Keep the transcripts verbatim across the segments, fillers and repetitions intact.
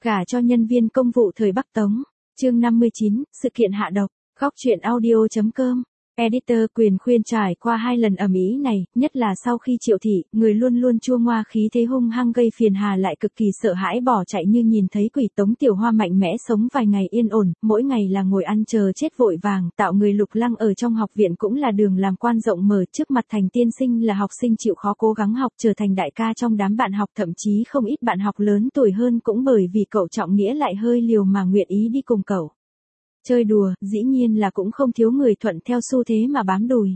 Gả cho nhân viên công vụ thời Bắc Tống. Chương năm mươi chín, sự kiện hạ độc. Góc truyện audio.com. Editor Quyền khuyên trải qua hai lần ầm ĩ này, nhất là sau khi Triệu thị, người luôn luôn chua ngoa khí thế hung hăng gây phiền hà lại cực kỳ sợ hãi bỏ chạy như nhìn thấy quỷ. Tống Tiểu Hoa mạnh mẽ sống vài ngày yên ổn, mỗi ngày là ngồi ăn chờ chết vội vàng, tạo người Lục Lăng ở trong học viện cũng là đường làm quan rộng mở, trước mặt thành tiên sinh là học sinh chịu khó cố gắng học trở thành đại ca trong đám bạn học, thậm chí không ít bạn học lớn tuổi hơn cũng bởi vì cậu trọng nghĩa lại hơi liều mà nguyện ý đi cùng cậu. Chơi đùa, dĩ nhiên là cũng không thiếu người thuận theo xu thế mà bám đùi.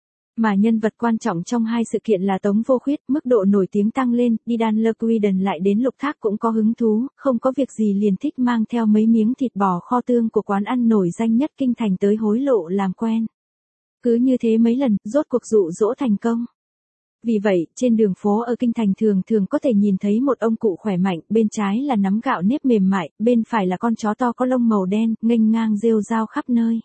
Mà nhân vật quan trọng trong hai sự kiện là Tống Vô Khuyết, mức độ nổi tiếng tăng lên, đi đan lơ Queden lại đến Lục Thác cũng có hứng thú, không có việc gì liền thích mang theo mấy miếng thịt bò kho tương của quán ăn nổi danh nhất kinh thành tới hối lộ làm quen. Cứ như thế mấy lần, rốt cuộc dụ dỗ thành công. Vì vậy, trên đường phố ở kinh thành thường thường có thể nhìn thấy một ông cụ khỏe mạnh, bên trái là nắm gạo nếp mềm mại, bên phải là con chó to có lông màu đen, nghênh ngang rêu rao khắp nơi.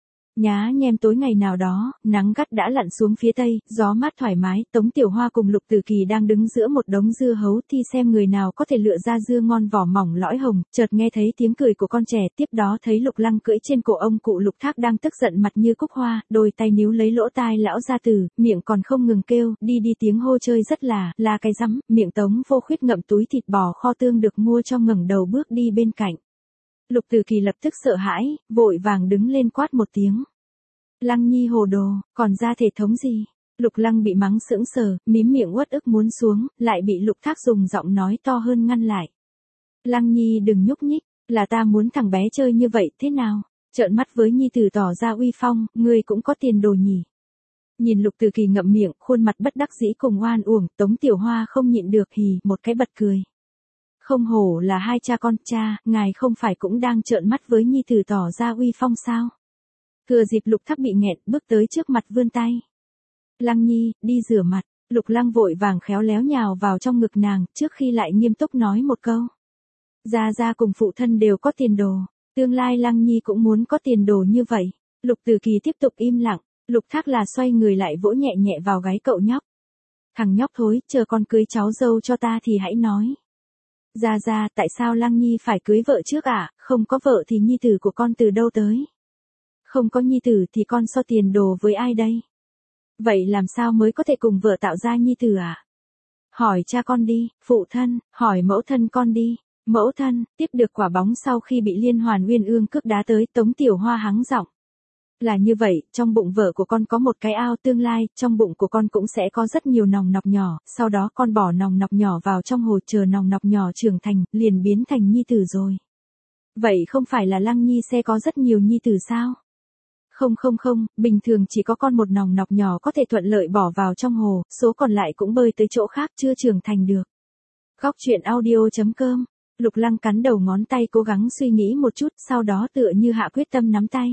Nhá nhem tối ngày nào đó, nắng gắt đã lặn xuống phía tây, gió mát thoải mái, Tống Tiểu Hoa cùng Lục Tử Kỳ đang đứng giữa một đống dưa hấu thi xem người nào có thể lựa ra dưa ngon vỏ mỏng lõi hồng, chợt nghe thấy tiếng cười của con trẻ, tiếp đó thấy Lục Lăng cưỡi trên cổ ông cụ Lục Thác đang tức giận mặt như cúc hoa, đôi tay níu lấy lỗ tai lão gia tử, miệng còn không ngừng kêu, đi đi tiếng hô chơi rất là, là cái rắm, miệng Tống Vô Khuyết ngậm túi thịt bò kho tương được mua cho ngẩng đầu bước đi bên cạnh. Lục Tử Kỳ lập tức sợ hãi, vội vàng đứng lên quát một tiếng. Lăng Nhi hồ đồ, còn ra thể thống gì? Lục Lăng bị mắng sững sờ, mím miệng uất ức muốn xuống, lại bị Lục Thác dùng giọng nói to hơn ngăn lại. Lăng Nhi đừng nhúc nhích, là ta muốn thằng bé chơi như vậy thế nào? Trợn mắt với Nhi tử tỏ ra uy phong, ngươi cũng có tiền đồ nhỉ? Nhìn Lục Tử Kỳ ngậm miệng, khuôn mặt bất đắc dĩ cùng oan uổng, Tống Tiểu Hoa không nhịn được hì, một cái bật cười. Không hổ là hai cha con, cha, ngài không phải cũng đang trợn mắt với Nhi tử tỏ ra uy phong sao? Thừa dịp Lục Thác bị nghẹn, bước tới trước mặt vươn tay. Lăng Nhi, đi rửa mặt. Lục Lăng vội vàng khéo léo nhào vào trong ngực nàng, trước khi lại nghiêm túc nói một câu. Gia Gia cùng phụ thân đều có tiền đồ, tương lai Lăng Nhi cũng muốn có tiền đồ như vậy. Lục Tử Kỳ tiếp tục im lặng, Lục Thác là xoay người lại vỗ nhẹ nhẹ vào gáy cậu nhóc. Thằng nhóc thối, chờ con cưới cháu dâu cho ta thì hãy nói. Gia Gia, tại sao Lăng Nhi phải cưới vợ trước ạ, à? Không có vợ thì nhi tử của con từ đâu tới? Không có nhi tử thì con so tiền đồ với ai đây? Vậy làm sao mới có thể cùng vợ tạo ra nhi tử à? Hỏi cha con đi, phụ thân, hỏi mẫu thân con đi. Mẫu thân, tiếp được quả bóng sau khi bị Liên Hoàn Uyên Ương cước đá tới, Tống Tiểu Hoa hắng giọng. Là như vậy, trong bụng vợ của con có một cái ao tương lai, trong bụng của con cũng sẽ có rất nhiều nòng nọc nhỏ, sau đó con bỏ nòng nọc nhỏ vào trong hồ chờ nòng nọc nhỏ trưởng thành, liền biến thành nhi tử rồi. Vậy không phải là Lăng Nhi sẽ có rất nhiều nhi tử sao? Không không không, bình thường chỉ có con một nòng nọc nhỏ có thể thuận lợi bỏ vào trong hồ, số còn lại cũng bơi tới chỗ khác chưa trưởng thành được. Góc truyện audio.com. Lục Lăng cắn đầu ngón tay cố gắng suy nghĩ một chút, sau đó tựa như hạ quyết tâm nắm tay.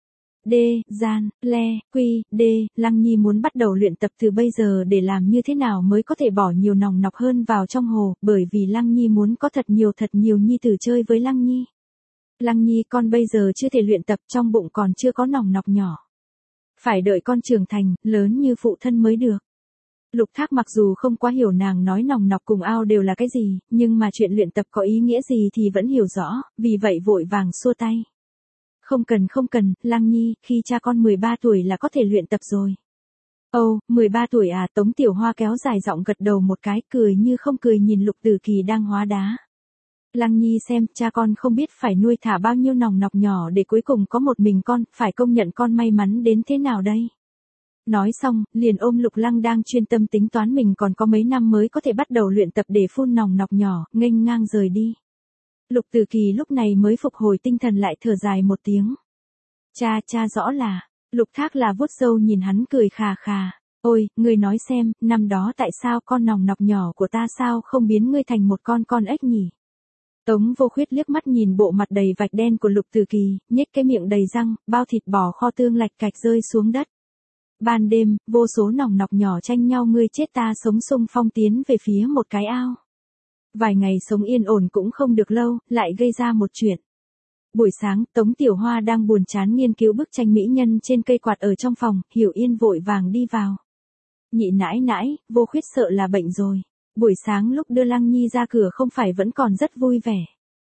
D, gian, le, quy, d, Lăng Nhi muốn bắt đầu luyện tập từ bây giờ để làm như thế nào mới có thể bỏ nhiều nòng nọc hơn vào trong hồ, bởi vì Lăng Nhi muốn có thật nhiều thật nhiều nhi tử chơi với Lăng Nhi. Lăng Nhi con bây giờ chưa thể luyện tập, trong bụng còn chưa có nòng nọc nhỏ. Phải đợi con trưởng thành, lớn như phụ thân mới được. Lục Thác mặc dù không quá hiểu nàng nói nòng nọc cùng ao đều là cái gì, nhưng mà chuyện luyện tập có ý nghĩa gì thì vẫn hiểu rõ, vì vậy vội vàng xua tay. Không cần không cần, Lăng Nhi, khi cha con mười ba tuổi là có thể luyện tập rồi. Ồ, oh, mười ba tuổi à? Tống Tiểu Hoa kéo dài giọng gật đầu một cái, cười như không cười nhìn Lục Tử Kỳ đang hóa đá. Lăng Nhi xem, cha con không biết phải nuôi thả bao nhiêu nòng nọc nhỏ để cuối cùng có một mình con, phải công nhận con may mắn đến thế nào đây? Nói xong, liền ôm Lục Lăng đang chuyên tâm tính toán mình còn có mấy năm mới có thể bắt đầu luyện tập để phun nòng nọc nhỏ, nghênh ngang rời đi. Lục Tử Kỳ lúc này mới phục hồi tinh thần lại thở dài một tiếng. Cha, cha rõ là, Lục Thác là vuốt râu nhìn hắn cười khà khà. Ôi, ngươi nói xem, năm đó tại sao con nòng nọc nhỏ của ta sao không biến ngươi thành một con con ếch nhỉ? Tống Vô Khuyết liếc mắt nhìn bộ mặt đầy vạch đen của Lục Tử Kỳ, nhếch cái miệng đầy răng, bao thịt bò kho tương lạch cạch rơi xuống đất. Ban đêm, vô số nòng nọc nhỏ tranh nhau ngươi chết ta sống xung phong tiến về phía một cái ao. Vài ngày sống yên ổn cũng không được lâu, lại gây ra một chuyện. Buổi sáng, Tống Tiểu Hoa đang buồn chán nghiên cứu bức tranh mỹ nhân trên cây quạt ở trong phòng, Hiểu Yên vội vàng đi vào. Nhị nãi nãi, Vô Khuyết sợ là bệnh rồi. Buổi sáng lúc đưa Lăng Nhi ra cửa không phải vẫn còn rất vui vẻ.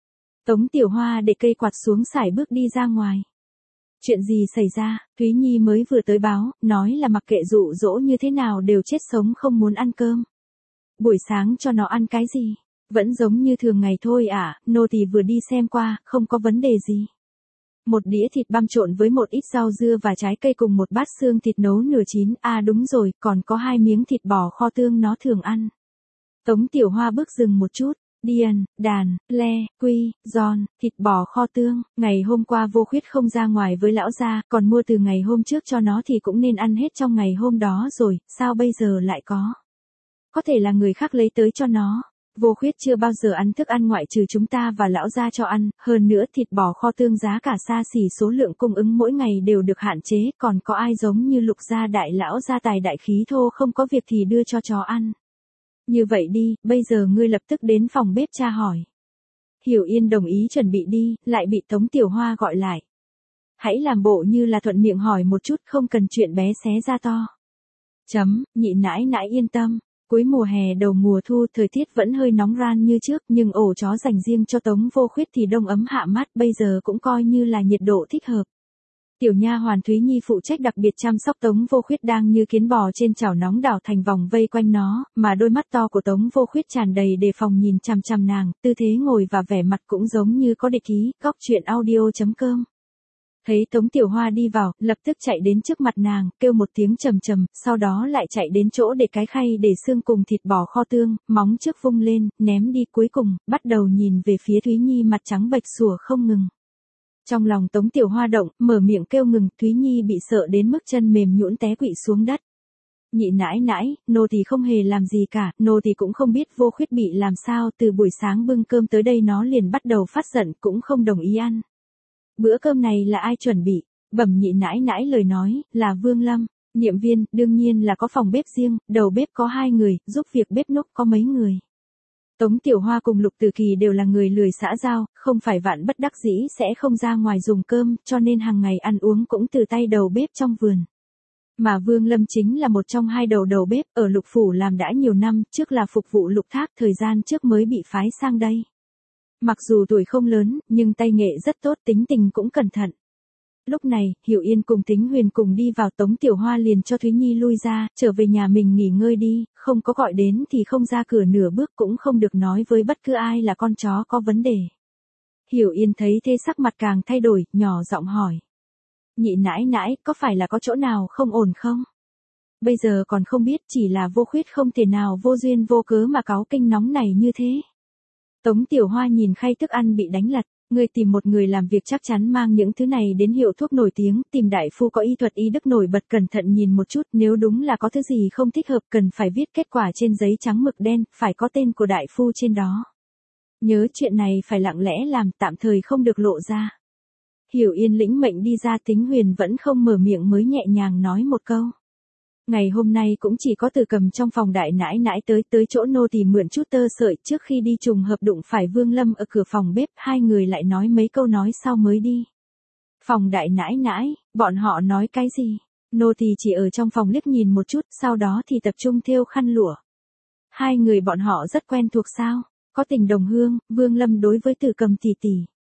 Tống Tiểu Hoa để cây quạt xuống sải bước đi ra ngoài. Chuyện gì xảy ra, Thúy Nhi mới vừa tới báo, nói là mặc kệ dụ dỗ như thế nào đều chết sống không muốn ăn cơm. Buổi sáng cho nó ăn cái gì? Vẫn giống như thường ngày thôi à, nô tỳ vừa đi xem qua, không có vấn đề gì. Một đĩa thịt băm trộn với một ít rau dưa và trái cây cùng một bát xương thịt nấu nửa chín, à đúng rồi, còn có hai miếng thịt bò kho tương nó thường ăn. Tống Tiểu Hoa bước dừng một chút. Điền, đàn, le, quy, giòn, thịt bò kho tương, ngày hôm qua Vô Khuyết không ra ngoài với lão gia, còn mua từ ngày hôm trước cho nó thì cũng nên ăn hết trong ngày hôm đó rồi, sao bây giờ lại có? Có thể là người khác lấy tới cho nó. Vô Khuyết chưa bao giờ ăn thức ăn ngoại trừ chúng ta và lão gia cho ăn, hơn nữa thịt bò kho tương giá cả xa xỉ, số lượng cung ứng mỗi ngày đều được hạn chế, còn có ai giống như Lục gia đại lão gia tài đại khí thô không có việc thì đưa cho chó ăn. Như vậy đi, bây giờ ngươi lập tức đến phòng bếp tra hỏi. Hiểu Yên đồng ý chuẩn bị đi, lại bị Tống Tiểu Hoa gọi lại. Hãy làm bộ như là thuận miệng hỏi một chút, không cần chuyện bé xé ra to. Chấm, nhị nãi nãi yên tâm. Cuối mùa hè đầu mùa thu thời tiết vẫn hơi nóng ran như trước, nhưng ổ chó dành riêng cho Tống Vô Khuyết thì đông ấm hạ mát, bây giờ cũng coi như là nhiệt độ thích hợp. Tiểu nha hoàn Thúy Nhi phụ trách đặc biệt chăm sóc Tống Vô Khuyết đang như kiến bò trên chảo nóng đảo thành vòng vây quanh nó, mà đôi mắt to của Tống Vô Khuyết tràn đầy đề phòng nhìn chằm chằm nàng, tư thế ngồi và vẻ mặt cũng giống như có địch ý. Góc truyện audio chấm com. Thấy Tống Tiểu Hoa đi vào, lập tức chạy đến trước mặt nàng, kêu một tiếng trầm trầm, sau đó lại chạy đến chỗ để cái khay để xương cùng thịt bò kho tương, móng trước vung lên, ném đi, cuối cùng, bắt đầu nhìn về phía Thúy Nhi mặt trắng bệch sủa không ngừng. Trong lòng Tống Tiểu Hoa động, mở miệng kêu ngừng, Thúy Nhi bị sợ đến mức chân mềm nhũn té quỵ xuống đất. Nhị nãi nãi, nô tỳ không hề làm gì cả, nô tỳ cũng không biết Vô Khuyết bị làm sao, từ buổi sáng bưng cơm tới đây nó liền bắt đầu phát giận, cũng không đồng ý ăn. Bữa cơm này là ai chuẩn bị? Bẩm nhị nãi nãi lời nói, là Vương Lâm. Niệm Viên, đương nhiên là có phòng bếp riêng, đầu bếp có hai người, giúp việc bếp núc có mấy người. Tống Tiểu Hoa cùng Lục Tử Kỳ đều là người lười xã giao, không phải vạn bất đắc dĩ sẽ không ra ngoài dùng cơm, cho nên hàng ngày ăn uống cũng từ tay đầu bếp trong vườn. Mà Vương Lâm chính là một trong hai đầu đầu bếp, ở Lục Phủ làm đã nhiều năm, trước là phục vụ Lục Thác, thời gian trước mới bị phái sang đây. Mặc dù tuổi không lớn, nhưng tay nghệ rất tốt, tính tình cũng cẩn thận. Lúc này, Hiểu Yên cùng Tính Huyền cùng đi vào, Tống Tiểu Hoa liền cho Thúy Nhi lui ra, trở về nhà mình nghỉ ngơi đi, không có gọi đến thì không ra cửa nửa bước, cũng không được nói với bất cứ ai là con chó có vấn đề. Hiểu Yên thấy thế sắc mặt càng thay đổi, nhỏ giọng hỏi. Nhị nãi nãi, có phải là có chỗ nào không ổn không? Bây giờ còn không biết, chỉ là Vô Khuyết không thể nào vô duyên vô cớ mà cáu kinh nóng này như thế. Tống Tiểu Hoa nhìn khay thức ăn bị đánh lật, người tìm một người làm việc chắc chắn mang những thứ này đến hiệu thuốc nổi tiếng, tìm đại phu có y thuật y đức nổi bật, cẩn thận nhìn một chút, nếu đúng là có thứ gì không thích hợp cần phải viết kết quả trên giấy trắng mực đen, phải có tên của đại phu trên đó. Nhớ chuyện này phải lặng lẽ làm, tạm thời không được lộ ra. Hiểu Yên lĩnh mệnh đi ra, Tính Huyền vẫn không mở miệng mới nhẹ nhàng nói một câu. Ngày hôm nay cũng chỉ có Từ Cầm trong phòng đại nãi nãi tới tới chỗ nô tỳ mượn chút tơ sợi, trước khi đi trùng hợp đụng phải Vương Lâm ở cửa phòng bếp, hai người lại nói mấy câu nói sau mới đi. Phòng đại nãi nãi, bọn họ nói cái gì? Nô tỳ chỉ ở trong phòng liếc nhìn một chút, sau đó thì tập trung thêu khăn lụa. Hai người bọn họ rất quen thuộc sao? Có tình đồng hương, Vương Lâm đối với Từ Cầm tỷ tỷ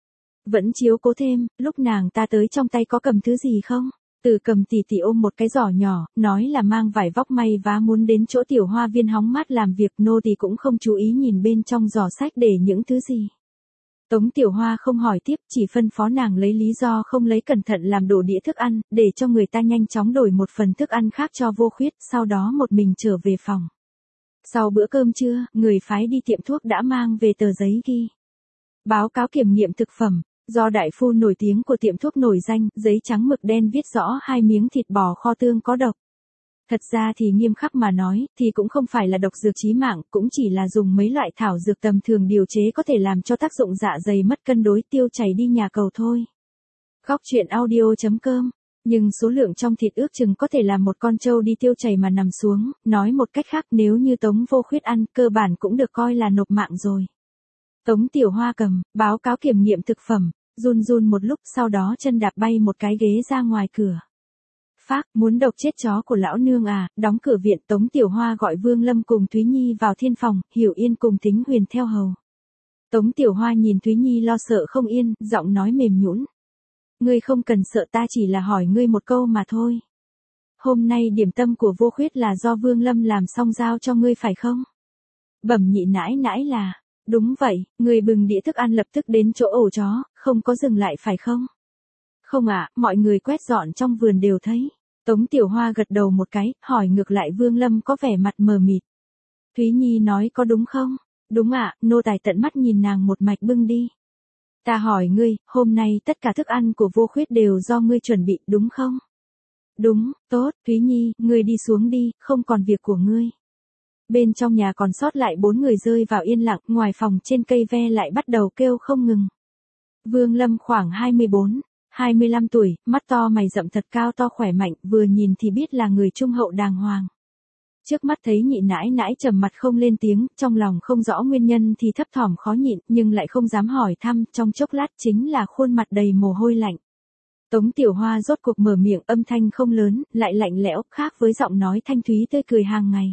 vẫn chiếu cố thêm, lúc nàng ta tới trong tay có cầm thứ gì không? Từ Cầm tỷ tỷ ôm một cái giỏ nhỏ, nói là mang vải vóc may vá muốn đến chỗ Tiểu Hoa viên hóng mát làm việc, nô tỳ cũng không chú ý nhìn bên trong giỏ sách để những thứ gì. Tống Tiểu Hoa không hỏi tiếp, chỉ phân phó nàng lấy lý do không lấy cẩn thận làm đổ đĩa thức ăn, để cho người ta nhanh chóng đổi một phần thức ăn khác cho Vô Khuyết, sau đó một mình trở về phòng. Sau bữa cơm trưa, người phái đi tiệm thuốc đã mang về tờ giấy ghi báo cáo kiểm nghiệm thực phẩm. Do đại phu nổi tiếng của tiệm thuốc nổi danh, giấy trắng mực đen viết rõ hai miếng thịt bò kho tương có độc. Thật ra thì nghiêm khắc mà nói, thì cũng không phải là độc dược chí mạng, cũng chỉ là dùng mấy loại thảo dược tầm thường điều chế có thể làm cho tác dụng dạ dày mất cân đối, tiêu chảy đi nhà cầu thôi. Góc truyện audio chấm com. Nhưng số lượng trong thịt ước chừng có thể làm một con trâu đi tiêu chảy mà nằm xuống, nói một cách khác nếu như Tống Vô Khuyết ăn, cơ bản cũng được coi là nộp mạng rồi. Tống Tiểu Hoa cầm báo cáo kiểm nghiệm thực phẩm, run run một lúc, sau đó chân đạp bay một cái ghế ra ngoài cửa. Phác, muốn độc chết chó của lão nương à? Đóng cửa viện, Tống Tiểu Hoa gọi Vương Lâm cùng Thúy Nhi vào thiên phòng, Hiểu Yên cùng Tính Huyền theo hầu. Tống Tiểu Hoa nhìn Thúy Nhi lo sợ không yên, giọng nói mềm nhũn. Ngươi không cần sợ, ta chỉ là hỏi ngươi một câu mà thôi. Hôm nay điểm tâm của Vô Khuyết là do Vương Lâm làm xong giao cho ngươi phải không? Bẩm nhị nãi nãi là, đúng vậy, người bừng đĩa thức ăn lập tức đến chỗ ổ chó, không có dừng lại phải không? Không ạ, mọi người quét dọn trong vườn đều thấy. Tống Tiểu Hoa gật đầu một cái, hỏi ngược lại Vương Lâm có vẻ mặt mờ mịt. Thúy Nhi nói có đúng không? Đúng ạ, nô tài tận mắt nhìn nàng một mạch bưng đi. Ta hỏi ngươi, hôm nay tất cả thức ăn của Vô Khuyết đều do ngươi chuẩn bị, đúng không? Đúng, tốt, Thúy Nhi, ngươi đi xuống đi, không còn việc của ngươi. Bên trong nhà còn sót lại bốn người rơi vào yên lặng, ngoài phòng trên cây ve lại bắt đầu kêu không ngừng. Vương Lâm khoảng hai mươi bốn, hai mươi lăm tuổi, mắt to mày rậm thật cao to khỏe mạnh, vừa nhìn thì biết là người trung hậu đàng hoàng. Trước mắt thấy nhị nãi nãi trầm mặt không lên tiếng, trong lòng không rõ nguyên nhân thì thấp thỏm khó nhịn, nhưng lại không dám hỏi thăm, trong chốc lát chính là khuôn mặt đầy mồ hôi lạnh. Tống Tiểu Hoa rốt cuộc mở miệng, âm thanh không lớn, lại lạnh lẽo, khác với giọng nói thanh thúy tươi cười hàng ngày.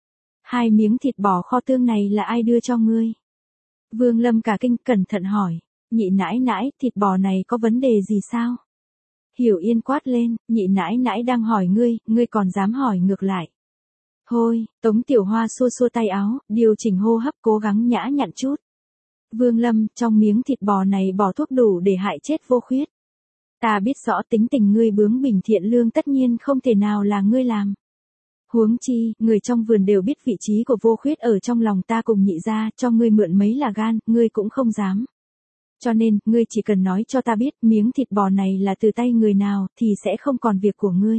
Hai miếng thịt bò kho tương này là ai đưa cho ngươi? Vương Lâm cả kinh cẩn thận hỏi, nhị nãi nãi, thịt bò này có vấn đề gì sao? Hiểu Yên quát lên, nhị nãi nãi đang hỏi ngươi, ngươi còn dám hỏi ngược lại. Thôi, Tống Tiểu Hoa xua xua tay áo, điều chỉnh hô hấp cố gắng nhã nhặn chút. Vương Lâm, trong miếng thịt bò này bỏ thuốc đủ để hại chết Vô Khuyết. Ta biết rõ tính tình ngươi bướng bỉnh thiện lương tất nhiên không thể nào là ngươi làm. Huống chi, người trong vườn đều biết vị trí của Vô Khuyết ở trong lòng ta cùng nhị gia, cho ngươi mượn mấy là gan, ngươi cũng không dám. Cho nên, ngươi chỉ cần nói cho ta biết miếng thịt bò này là từ tay người nào, thì sẽ không còn việc của ngươi.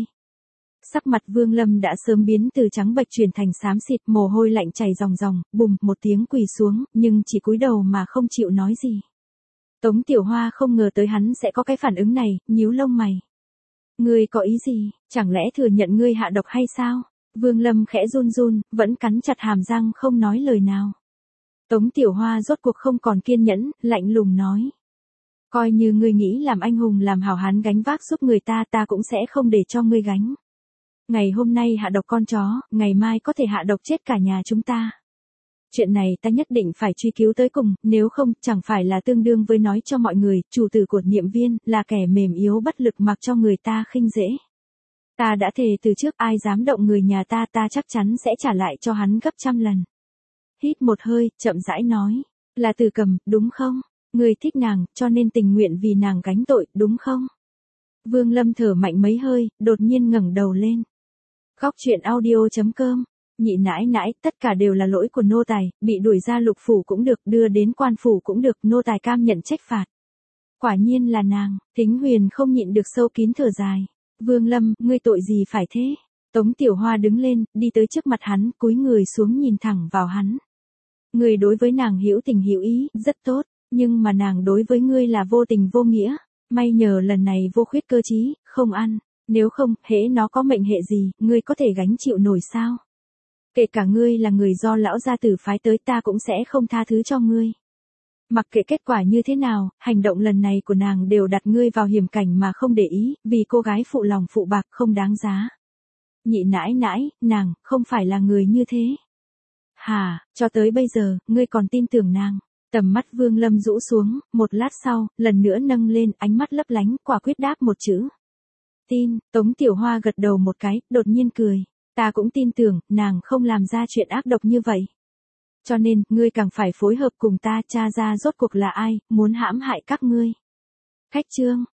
Sắc mặt Vương Lâm đã sớm biến từ trắng bệch chuyển thành xám xịt, mồ hôi lạnh chảy ròng ròng, bùm, một tiếng quỳ xuống, nhưng chỉ cúi đầu mà không chịu nói gì. Tống Tiểu Hoa không ngờ tới hắn sẽ có cái phản ứng này, nhíu lông mày. Ngươi có ý gì, chẳng lẽ thừa nhận ngươi hạ độc hay sao? Vương Lâm khẽ run run, vẫn cắn chặt hàm răng không nói lời nào. Tống Tiểu Hoa rốt cuộc không còn kiên nhẫn, lạnh lùng nói. Coi như ngươi nghĩ làm anh hùng làm hảo hán gánh vác giúp người ta, ta cũng sẽ không để cho ngươi gánh. Ngày hôm nay hạ độc con chó, ngày mai có thể hạ độc chết cả nhà chúng ta. Chuyện này ta nhất định phải truy cứu tới cùng, nếu không, chẳng phải là tương đương với nói cho mọi người, chủ tử của Niệm Viên, là kẻ mềm yếu bất lực mặc cho người ta khinh dễ. Ta đã thề từ trước ai dám động người nhà ta ta chắc chắn sẽ trả lại cho hắn gấp trăm lần. Hít một hơi, chậm rãi nói, là Từ Cầm, đúng không? Người thích nàng, cho nên tình nguyện vì nàng gánh tội, đúng không? Vương Lâm thở mạnh mấy hơi, đột nhiên ngẩng đầu lên. Góc truyện audio chấm com, nhị nãi nãi, tất cả đều là lỗi của nô tài, bị đuổi ra lục phủ cũng được, đưa đến quan phủ cũng được, nô tài cam nhận trách phạt. Quả nhiên là nàng, Thính Huyền không nhịn được sâu kín thở dài. Vương Lâm, ngươi tội gì phải thế? Tống Tiểu Hoa đứng lên, đi tới trước mặt hắn, cúi người xuống nhìn thẳng vào hắn. Ngươi đối với nàng hữu tình hữu ý, rất tốt, nhưng mà nàng đối với ngươi là vô tình vô nghĩa. May nhờ lần này Vô Khuyết cơ trí, không ăn, nếu không, hễ nó có mệnh hệ gì, ngươi có thể gánh chịu nổi sao? Kể cả ngươi là người do lão gia tử phái tới, ta cũng sẽ không tha thứ cho ngươi. Mặc kệ kết quả như thế nào, hành động lần này của nàng đều đặt ngươi vào hiểm cảnh mà không để ý, vì cô gái phụ lòng phụ bạc không đáng giá. Nhị nãi nãi, nàng, không phải là người như thế. Hà, cho tới bây giờ, ngươi còn tin tưởng nàng. Tầm mắt Vương Lâm rũ xuống, một lát sau, lần nữa nâng lên, ánh mắt lấp lánh, quả quyết đáp một chữ. Tin, Tống Tiểu Hoa gật đầu một cái, đột nhiên cười. Ta cũng tin tưởng, nàng không làm ra chuyện ác độc như vậy. Cho nên, ngươi càng phải phối hợp cùng ta tra ra rốt cuộc là ai, muốn hãm hại các ngươi. Khách trương.